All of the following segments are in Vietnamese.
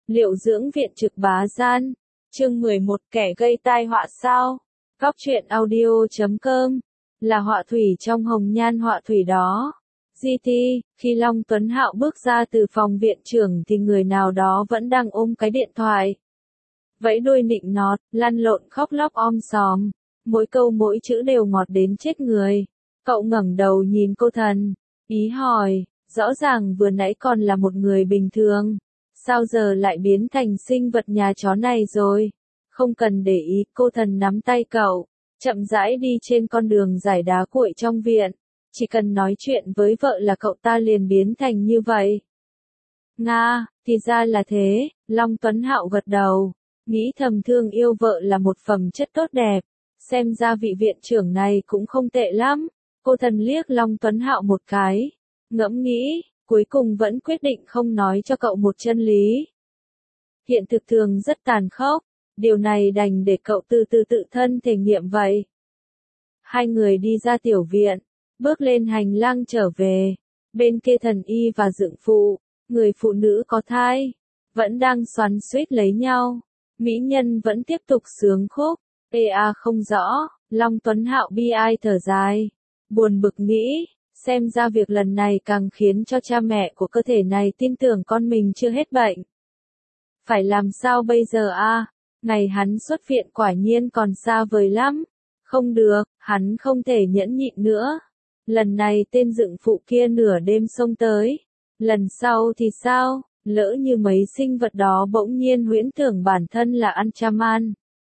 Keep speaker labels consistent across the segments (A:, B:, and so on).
A: Liệu dưỡng viện trực bá gian. Chương 11 kẻ gây tai họa sao? Góc truyện audio.com. Là họa thủy trong hồng nhan họa thủy đó. GT, khi Long Tuấn Hạo bước ra từ phòng viện trưởng thì người nào đó vẫn đang ôm cái điện thoại. Vẫy đuôi nịnh nọt, lăn lộn khóc lóc om sòm. Mỗi câu mỗi chữ đều ngọt đến chết người. Cậu ngẩng đầu nhìn cô thần. Ý hỏi, rõ ràng vừa nãy còn là một người bình thường. Sao giờ lại biến thành sinh vật nhà chó này rồi? Không cần để ý, cô thần nắm tay cậu, chậm rãi đi trên con đường dải đá cuội trong viện. Chỉ cần nói chuyện với vợ là cậu ta liền biến thành như vậy. Nga, thì ra là thế, Long Tuấn Hạo gật đầu. Nghĩ thầm thương yêu vợ là một phẩm chất tốt đẹp. Xem ra vị viện trưởng này cũng không tệ lắm. Cô thần liếc Long Tuấn Hạo một cái. Ngẫm nghĩ, cuối cùng vẫn quyết định không nói cho cậu một chân lý. Hiện thực thường rất tàn khốc. Điều này đành để cậu từ từ tự thân thể nghiệm vậy. Hai người đi ra tiểu viện, bước lên hành lang trở về. Bên kia thần y và dượng phụ, người phụ nữ có thai, vẫn đang xoắn xuýt lấy nhau. Mỹ nhân vẫn tiếp tục sướng khúc. Không rõ, Long Tuấn Hạo bi ai thở dài. Buồn bực nghĩ, xem ra việc lần này càng khiến cho cha mẹ của cơ thể này tin tưởng con mình chưa hết bệnh. Phải làm sao bây giờ a? Ngày hắn xuất viện quả nhiên còn xa vời lắm. Không được, hắn không thể nhẫn nhịn nữa. Lần này tên dượng phụ kia nửa đêm xông tới. Lần sau thì sao? Lỡ như mấy sinh vật đó bỗng nhiên huyễn tưởng bản thân là Anchaman.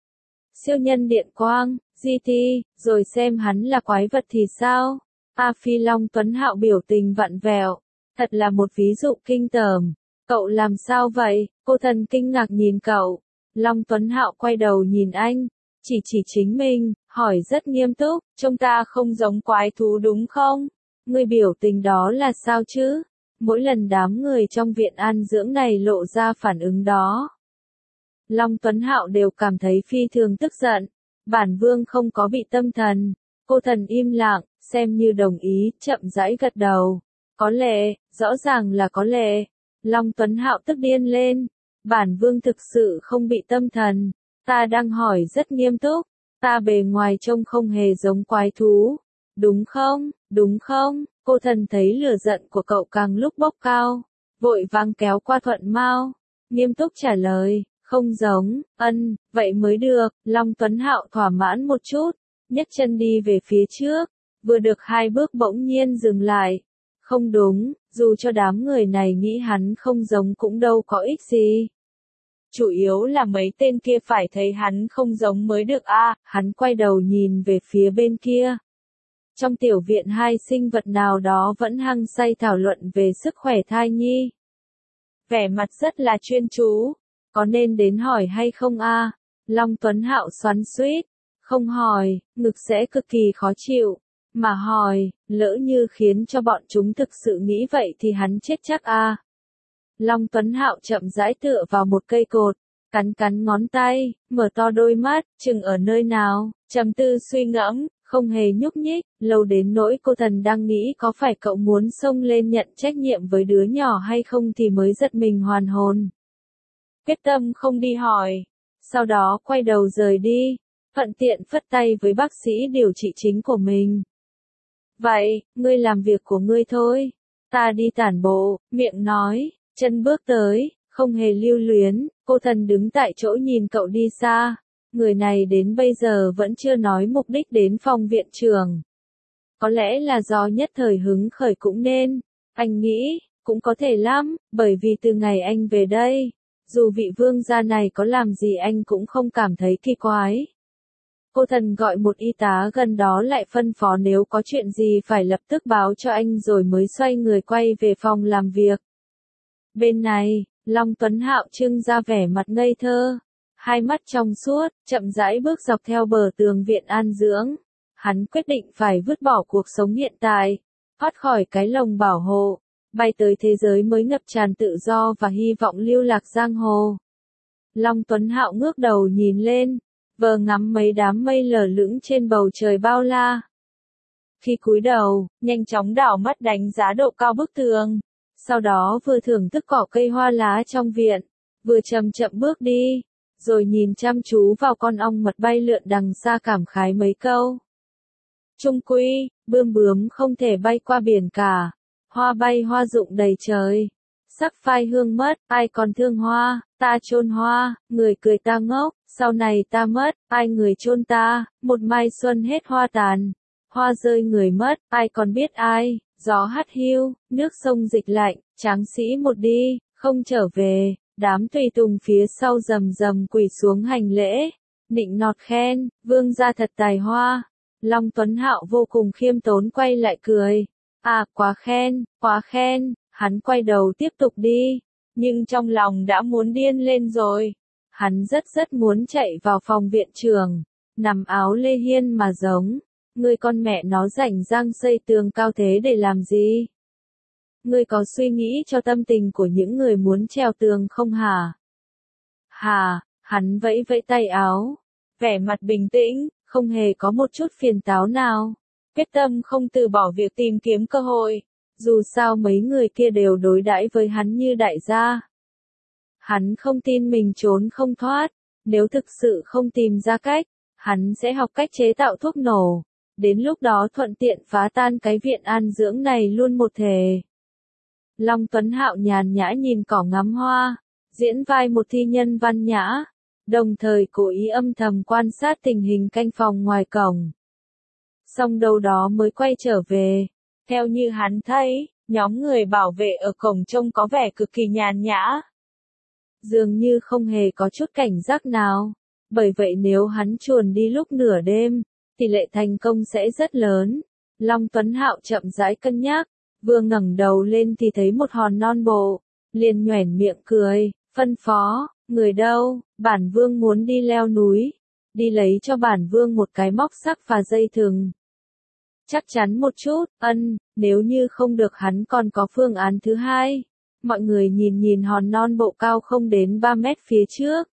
A: Siêu nhân điện quang, GT, rồi xem hắn là quái vật thì sao? Phi Long Tuấn Hạo biểu tình vặn vẹo. Thật là một ví dụ kinh tởm. Cậu làm sao vậy? Cô thần kinh ngạc nhìn cậu. Long Tuấn Hạo quay đầu nhìn anh. Chỉ chính mình, hỏi rất nghiêm túc. Trông ta không giống quái thú đúng không? Người biểu tình đó là sao chứ? Mỗi lần đám người trong viện an dưỡng này lộ ra phản ứng đó, Long Tuấn Hạo đều cảm thấy phi thường tức giận. Bản vương không có bị tâm thần. Cô thần im lặng, xem như đồng ý, chậm rãi gật đầu. Có lẽ, rõ ràng là có lẽ. Long Tuấn Hạo tức điên lên. Bản vương thực sự không bị tâm thần. Ta đang hỏi rất nghiêm túc. Ta bề ngoài trông không hề giống quái thú. Đúng không? Đúng không? Cô thần thấy lửa giận của cậu càng lúc bốc cao. Vội vàng kéo qua Thuận Mao. Nghiêm túc trả lời. Không giống, vậy mới được. Long Tuấn Hạo thỏa mãn một chút. Nhấc chân đi về phía trước. Vừa được 2 bước bỗng nhiên dừng lại. Không đúng, dù cho đám người này nghĩ hắn không giống cũng đâu có ích gì. Chủ yếu là mấy tên kia phải thấy hắn không giống mới được a. Hắn quay đầu nhìn về phía bên kia. Trong tiểu viện 2 sinh vật nào đó vẫn hăng say thảo luận về sức khỏe thai nhi. Vẻ mặt rất là chuyên chú. Có nên đến hỏi hay không a? Long Tuấn Hạo xoắn xuýt. Không hỏi, ngực sẽ cực kỳ khó chịu. Mà hỏi, lỡ như khiến cho bọn chúng thực sự nghĩ vậy thì hắn chết chắc a. Long Tuấn Hạo chậm rãi tựa vào một cây cột, cắn ngón tay, mở to đôi mắt, chừng ở nơi nào, trầm tư suy ngẫm, không hề nhúc nhích, lâu đến nỗi cô thần đang nghĩ có phải cậu muốn xông lên nhận trách nhiệm với đứa nhỏ hay không thì mới giật mình hoàn hồn. Quyết tâm không đi hỏi, sau đó quay đầu rời đi, thuận tiện phất tay với bác sĩ điều trị chính của mình. Vậy, ngươi làm việc của ngươi thôi, ta đi tản bộ, miệng nói, chân bước tới, không hề lưu luyến, cô thần đứng tại chỗ nhìn cậu đi xa. Người này đến bây giờ vẫn chưa nói mục đích đến phòng viện trưởng. Có lẽ là do nhất thời hứng khởi cũng nên, anh nghĩ, cũng có thể lắm, bởi vì từ ngày anh về đây, dù vị vương gia này có làm gì anh cũng không cảm thấy kỳ quái. Cô thần gọi một y tá gần đó lại phân phó nếu có chuyện gì phải lập tức báo cho anh rồi mới xoay người quay về phòng làm việc. Bên này, Long Tuấn Hạo trưng ra vẻ mặt ngây thơ. 2 mắt trong suốt, chậm rãi bước dọc theo bờ tường viện an dưỡng. Hắn quyết định phải vứt bỏ cuộc sống hiện tại, thoát khỏi cái lồng bảo hộ, bay tới thế giới mới ngập tràn tự do và hy vọng lưu lạc giang hồ. Long Tuấn Hạo ngước đầu nhìn lên, vờ ngắm mấy đám mây lờ lững trên bầu trời bao la. Khi cúi đầu, nhanh chóng đảo mắt đánh giá độ cao bức tường, sau đó vừa thưởng thức cỏ cây hoa lá trong viện, vừa chậm chậm bước đi, rồi nhìn chăm chú vào con ong mật bay lượn đằng xa cảm khái mấy câu. Chung quy, bươm bướm không thể bay qua biển cả, hoa bay hoa rụng đầy trời. Sắc phai hương mất, ai còn thương hoa, ta chôn hoa, người cười ta ngốc, sau này ta mất, ai người chôn ta, một mai xuân hết hoa tàn. Hoa rơi người mất, ai còn biết ai, gió hắt hiu, nước sông dịch lạnh, tráng sĩ một đi, không trở về, đám tùy tùng phía sau rầm rầm quỳ xuống hành lễ, nịnh nọt khen, vương gia thật tài hoa. Long Tuấn Hạo vô cùng khiêm tốn quay lại cười, à quá khen, hắn quay đầu tiếp tục đi, nhưng trong lòng đã muốn điên lên rồi. Hắn rất muốn chạy vào phòng viện trưởng, nằm áo lê hiên mà giống. Ngươi con mẹ nó rảnh rang xây tường cao thế để làm gì? Ngươi có suy nghĩ cho tâm tình của những người muốn trèo tường không hả? Hà, hắn vẫy vẫy tay áo, vẻ mặt bình tĩnh, không hề có một chút phiền táo nào. Quyết tâm không từ bỏ việc tìm kiếm cơ hội, dù sao mấy người kia đều đối đãi với hắn như đại gia. Hắn không tin mình trốn không thoát, nếu thực sự không tìm ra cách, hắn sẽ học cách chế tạo thuốc nổ. Đến lúc đó thuận tiện phá tan cái viện an dưỡng này luôn một thể. Long Tuấn Hạo nhàn nhã nhìn cỏ ngắm hoa, diễn vai một thi nhân văn nhã, đồng thời cố ý âm thầm quan sát tình hình canh phòng ngoài cổng. Xong đâu đó mới quay trở về. Theo như hắn thấy, nhóm người bảo vệ ở cổng trông có vẻ cực kỳ nhàn nhã. Dường như không hề có chút cảnh giác nào. Bởi vậy nếu hắn chuồn đi lúc nửa đêm, tỷ lệ thành công sẽ rất lớn. Long Tuấn Hạo chậm rãi cân nhắc, vừa ngẩng đầu lên thì thấy một hòn non bộ, liền nhoẻn miệng cười, phân phó, người đâu, bản vương muốn đi leo núi, đi lấy cho bản vương một cái móc sắt và dây thừng. Chắc chắn một chút, nếu như không được hắn còn có phương án thứ hai. Mọi người nhìn hòn non bộ cao không đến 3 mét phía trước.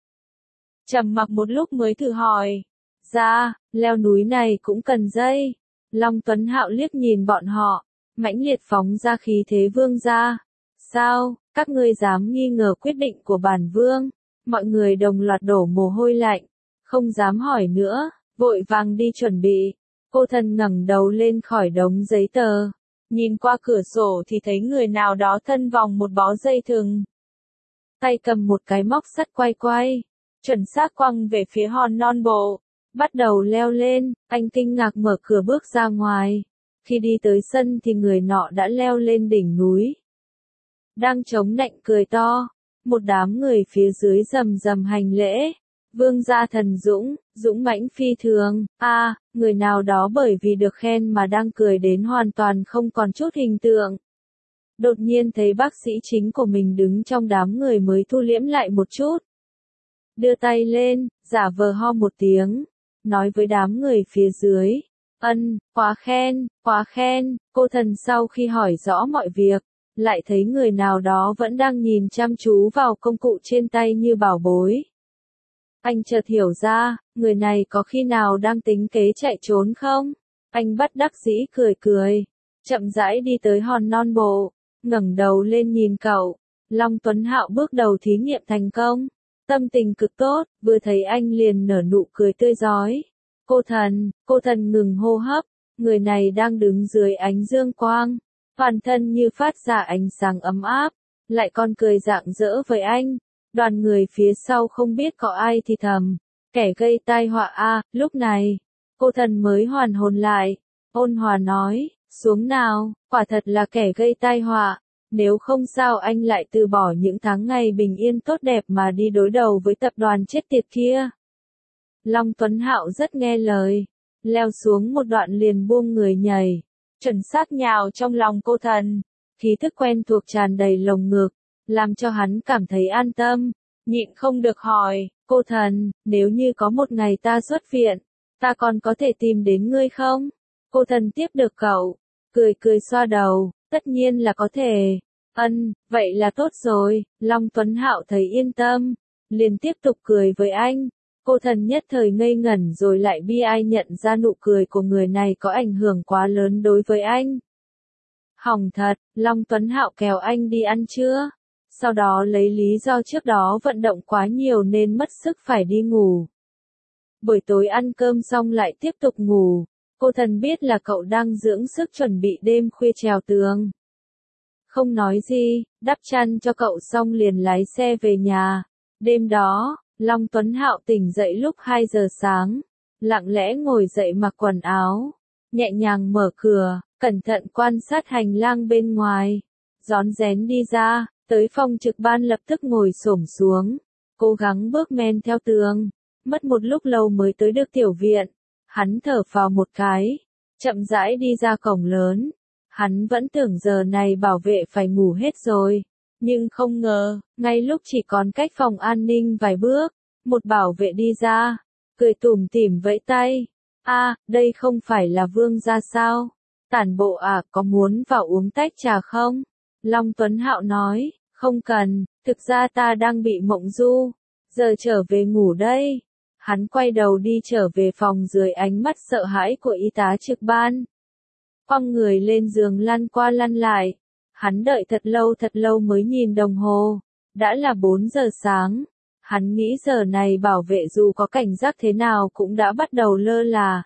A: Trầm mặc một lúc mới thử hỏi. Ra, leo núi này cũng cần dây. Long Tuấn Hạo liếc nhìn bọn họ, mãnh liệt phóng ra khí thế vương gia. Sao, các ngươi dám nghi ngờ quyết định của bản vương? Mọi người đồng loạt đổ mồ hôi lạnh, không dám hỏi nữa, vội vàng đi chuẩn bị. Cô thần ngẩng đầu lên khỏi đống giấy tờ, nhìn qua cửa sổ thì thấy người nào đó thân vòng một bó dây thừng. Tay cầm một cái móc sắt quay, chuẩn xác quăng về phía hòn non bộ. Bắt đầu leo lên, anh kinh ngạc mở cửa bước ra ngoài. Khi đi tới sân thì người nọ đã leo lên đỉnh núi. Đang chống nạnh cười to, một đám người phía dưới rầm rầm hành lễ. Vương gia thần dũng mãnh phi thường, người nào đó bởi vì được khen mà đang cười đến hoàn toàn không còn chút hình tượng. Đột nhiên thấy bác sĩ chính của mình đứng trong đám người mới thu liễm lại một chút. Đưa tay lên, giả vờ ho một tiếng, nói với đám người phía dưới. Quá khen, cô thần sau khi hỏi rõ mọi việc, lại thấy người nào đó vẫn đang nhìn chăm chú vào công cụ trên tay như bảo bối. Anh chợt hiểu ra, người này có khi nào đang tính kế chạy trốn không? Anh bất đắc dĩ cười, chậm rãi đi tới hòn non bộ, ngẩng đầu lên nhìn cậu. Long Tuấn Hạo bước đầu thí nghiệm thành công, tâm tình cực tốt, vừa thấy anh liền nở nụ cười tươi rói. Cô thần ngừng hô hấp, người này đang đứng dưới ánh dương quang, toàn thân như phát ra ánh sáng ấm áp, lại còn cười rạng rỡ với anh. Đoàn người phía sau không biết có ai thì thầm, kẻ gây tai họa lúc này, cô thần mới hoàn hồn lại, ôn hòa nói, xuống nào, quả thật là kẻ gây tai họa, nếu không sao anh lại từ bỏ những tháng ngày bình yên tốt đẹp mà đi đối đầu với tập đoàn chết tiệt kia. Long Tuấn Hạo rất nghe lời, leo xuống một đoạn liền buông người nhảy, chuẩn xác nhào trong lòng cô thần, khí thức quen thuộc tràn đầy lồng ngực, làm cho hắn cảm thấy an tâm, nhịn không được hỏi, cô thần, nếu như có một ngày ta xuất viện, ta còn có thể tìm đến ngươi không? Cô thần tiếp được cậu, cười xoa đầu, tất nhiên là có thể. Vậy là tốt rồi, Long Tuấn Hạo thấy yên tâm, liền tiếp tục cười với anh. Cô thần nhất thời ngây ngẩn rồi lại bi ai nhận ra nụ cười của người này có ảnh hưởng quá lớn đối với anh. Hỏng thật, Long Tuấn Hạo kéo anh đi ăn trưa. sau đó lấy lý do trước đó vận động quá nhiều nên mất sức phải đi ngủ. Buổi tối ăn cơm xong lại tiếp tục ngủ, cô thần biết là cậu đang dưỡng sức chuẩn bị đêm khuya trèo tường. Không nói gì, đắp chăn cho cậu xong liền lái xe về nhà. Đêm đó, Long Tuấn Hạo tỉnh dậy lúc 2 giờ sáng, lặng lẽ ngồi dậy mặc quần áo, nhẹ nhàng mở cửa, cẩn thận quan sát hành lang bên ngoài, rón rén đi ra, tới phòng trực ban lập tức ngồi xổm xuống, cố gắng bước men theo tường, mất một lúc lâu mới tới được tiểu viện, hắn thở phào một cái, chậm rãi đi ra cổng lớn, hắn vẫn tưởng giờ này bảo vệ phải ngủ hết rồi, nhưng không ngờ, ngay lúc chỉ còn cách phòng an ninh vài bước, một bảo vệ đi ra, cười tủm tỉm vẫy tay, đây không phải là Vương gia sao? Tản bộ à, có muốn vào uống tách trà không? Long Tuấn Hạo nói, không cần, thực ra ta đang bị mộng du, giờ trở về ngủ đây. Hắn quay đầu đi trở về phòng dưới ánh mắt sợ hãi của y tá trực ban. Quăng người lên giường lăn qua lăn lại. Hắn đợi thật lâu mới nhìn đồng hồ. Đã là 4 giờ sáng. Hắn nghĩ giờ này bảo vệ dù có cảnh giác thế nào cũng đã bắt đầu lơ là.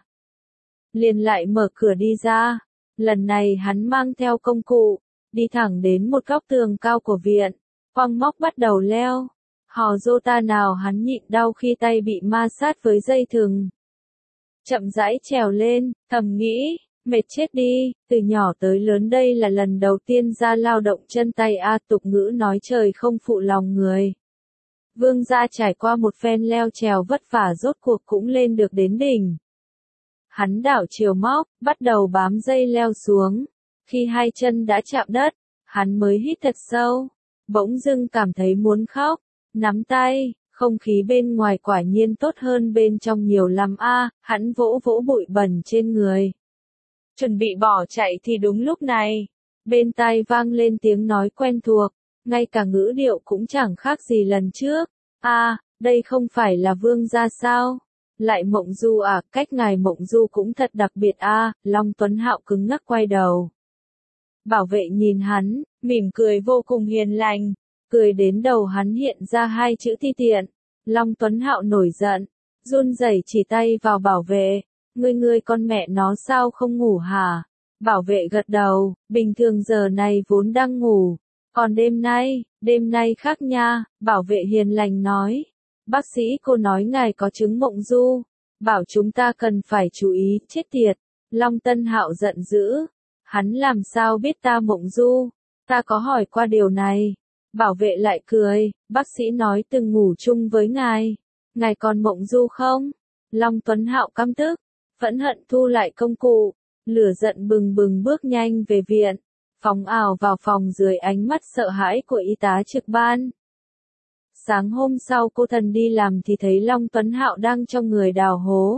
A: Liền lại mở cửa đi ra. Lần này hắn mang theo công cụ, đi thẳng đến một góc tường cao của viện. Quăng móc bắt đầu leo. Hò rô ta nào hắn nhịn đau khi tay bị ma sát với dây thừng. Chậm rãi trèo lên, thầm nghĩ, mệt chết đi, từ nhỏ tới lớn đây là lần đầu tiên ra lao động chân tay tục ngữ nói trời không phụ lòng người. Vương gia trải qua một phen leo trèo vất vả rốt cuộc cũng lên được đến đỉnh. Hắn đảo chiều móc, bắt đầu bám dây leo xuống. Khi hai chân đã chạm đất, hắn mới hít thật sâu, bỗng dưng cảm thấy muốn khóc. Nắm tay, không khí bên ngoài quả nhiên tốt hơn bên trong nhiều lắm hắn vỗ vỗ bụi bẩn trên người. Chuẩn bị bỏ chạy thì đúng lúc này, bên tai vang lên tiếng nói quen thuộc, ngay cả ngữ điệu cũng chẳng khác gì lần trước. Đây không phải là Vương gia sao? Lại Mộng Du à, cách ngài Mộng Du cũng thật đặc biệt Long Tuấn Hạo cứng ngắc quay đầu. Bảo vệ nhìn hắn, mỉm cười vô cùng hiền lành. Cười đến đầu hắn hiện ra 2 chữ ti tiện. Long Tuấn Hạo nổi giận, run rẩy chỉ tay vào bảo vệ. Ngươi con mẹ nó sao không ngủ hả? Bảo vệ gật đầu, bình thường giờ này vốn đang ngủ. Còn đêm nay khác nha, bảo vệ hiền lành nói. Bác sĩ cô nói ngài có chứng mộng du. Bảo chúng ta cần phải chú ý, chết tiệt. Long Tân Hạo giận dữ. Hắn làm sao biết ta mộng du? Ta có hỏi qua điều này. Bảo vệ lại cười, bác sĩ nói từng ngủ chung với ngài. Ngài còn mộng du không? Long Tuấn Hạo căm tức, phẫn hận thu lại công cụ, lửa giận bừng bừng bước nhanh về viện, phóng ảo vào phòng dưới ánh mắt sợ hãi của y tá trực ban. Sáng hôm sau cô thần đi làm thì thấy Long Tuấn Hạo đang cho người đào hố.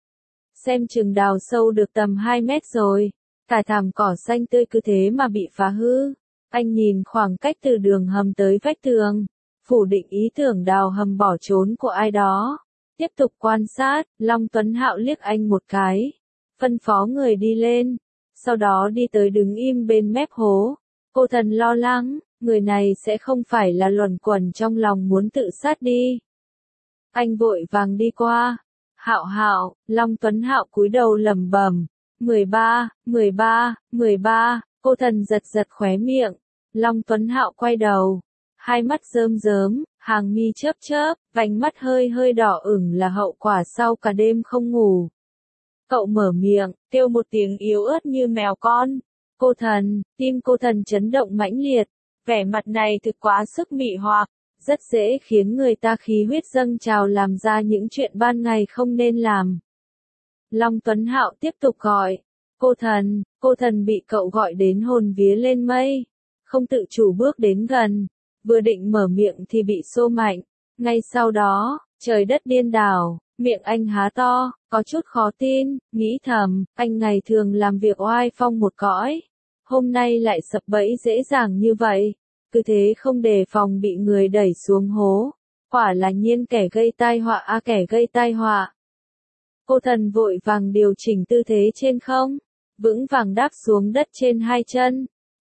A: Xem chừng đào sâu được tầm 2 mét rồi, cả thảm cỏ xanh tươi cứ thế mà bị phá hư. Anh nhìn khoảng cách từ đường hầm tới vách tường, phủ định ý tưởng đào hầm bỏ trốn của ai đó. Tiếp tục quan sát, Long Tuấn Hạo liếc anh một cái, phân phó người đi lên, sau đó đi tới đứng im bên mép hố. Cô thần lo lắng, người này sẽ không phải là luẩn quẩn trong lòng muốn tự sát đi. Anh vội vàng đi qua. Hạo, Long Tuấn Hạo cúi đầu lẩm bẩm, 13, cô thần giật khóe miệng. Long Tuấn Hạo quay đầu, hai mắt rơm rớm, hàng mi chớp, vành mắt hơi đỏ ửng là hậu quả sau cả đêm không ngủ. Cậu mở miệng, kêu một tiếng yếu ớt như mèo con. Cô thần, tim cô thần chấn động mãnh liệt, vẻ mặt này thực quá sức mị hoặc, rất dễ khiến người ta khí huyết dâng trào làm ra những chuyện ban ngày không nên làm. Long Tuấn Hạo tiếp tục gọi, cô thần bị cậu gọi đến hồn vía lên mây, không tự chủ bước đến gần, vừa định mở miệng thì bị xô mạnh, ngay sau đó, trời đất điên đảo, miệng anh há to, có chút khó tin, nghĩ thầm, anh ngày thường làm việc oai phong một cõi, hôm nay lại sập bẫy dễ dàng như vậy, cứ thế không đề phòng bị người đẩy xuống hố, quả là nhiên kẻ gây tai họa kẻ gây tai họa. Cô thần vội vàng điều chỉnh tư thế trên không, vững vàng đáp xuống đất trên hai chân,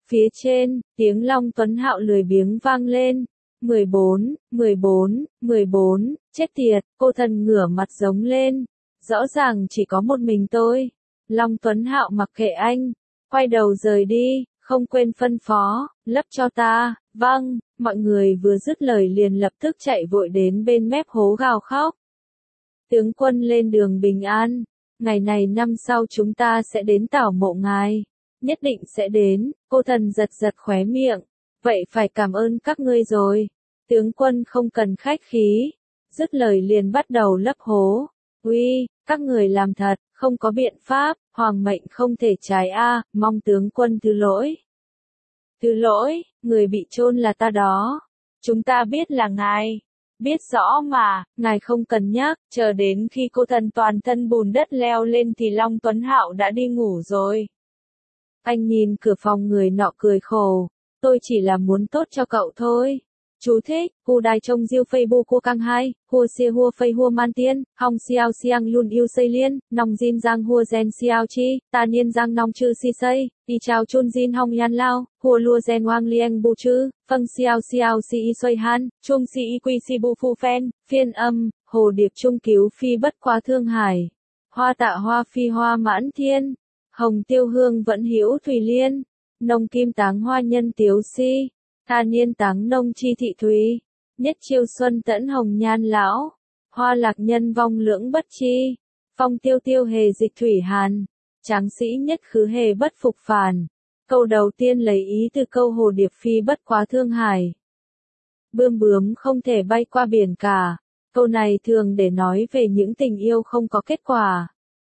A: Phía trên, tiếng Long Tuấn Hạo lười biếng vang lên. 14, 14, 14, chết tiệt, cô thần ngửa mặt giống lên. Rõ ràng chỉ có một mình tôi. Long Tuấn Hạo mặc kệ anh, quay đầu rời đi, không quên phân phó, lấp cho ta, vâng, mọi người vừa dứt lời liền lập tức chạy vội đến bên mép hố gào khóc. Tướng quân lên đường bình an, ngày này năm sau chúng ta sẽ đến tảo mộ ngài, nhất định sẽ đến, cô thần giật giật khóe miệng, vậy phải cảm ơn các ngươi rồi, tướng quân không cần khách khí, dứt lời liền bắt đầu lấp hố, uy, các người làm thật, không có biện pháp, hoàng mệnh không thể trái a, mong tướng quân thứ lỗi. Thứ lỗi, người bị chôn là ta đó. Chúng ta biết là ngài. Biết rõ mà, ngài không cần nhắc, chờ đến khi cô thần toàn thân bùn đất leo lên thì Long Tuấn Hạo đã đi ngủ rồi. Anh nhìn cửa phòng người nọ cười khổ, tôi chỉ là muốn tốt cho cậu thôi. Chú thích, Hu Đài Trông Diêu Phây Bu Cô Căng Hai, Hua Xia Hua Phây Hua Man Tiên, Hong Xiao Xiang Lun Yêu Xây Liên, Nong Jin Giang Hua Gen Xiao Chi, Ta Niên Giang Nong Chư Si Xây, Đi Chao Chun Jin Hong Yan Lao, Hua Lua Gen Wang Liang Bu Chư, Phâng Xiao Xiao Si Y Xuôi Han, Trung Si Y Quy Si Bu Phu Phen, phiên âm, Hồ Điệp Trung Cứu Phi Bất Quá Thương Hải, Hoa Tạ Hoa Phi Hoa Mãn Thiên, Hồng Tiêu Hương Vẫn Hữu Thủy Liên, Nông Kim Táng Hoa Nhân Tiếu Si. Tha niên táng nông chi thị thúy, nhất chiêu xuân tẫn hồng nhan lão, hoa lạc nhân vong lưỡng bất chi, phong tiêu tiêu hề dịch thủy hàn, tráng sĩ nhất khứ hề bất phục phản. Câu đầu tiên lấy ý từ câu Hồ Điệp Phi Bất Quá Thương Hải. Bươm bướm không thể bay qua biển cả, câu này thường để nói về những tình yêu không có kết quả.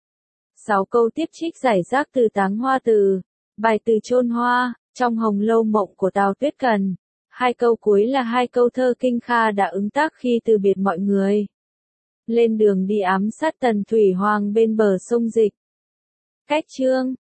A: 6 câu tiếp trích giải rác từ Táng Hoa Từ, bài từ Chôn Hoa. Trong Hồng Lâu Mộng của Tào Tuyết Cần, 2 câu cuối là 2 câu thơ Kinh Kha đã ứng tác khi từ biệt mọi người. Lên đường đi ám sát Tần Thủy Hoàng bên bờ sông Dịch. Cách chương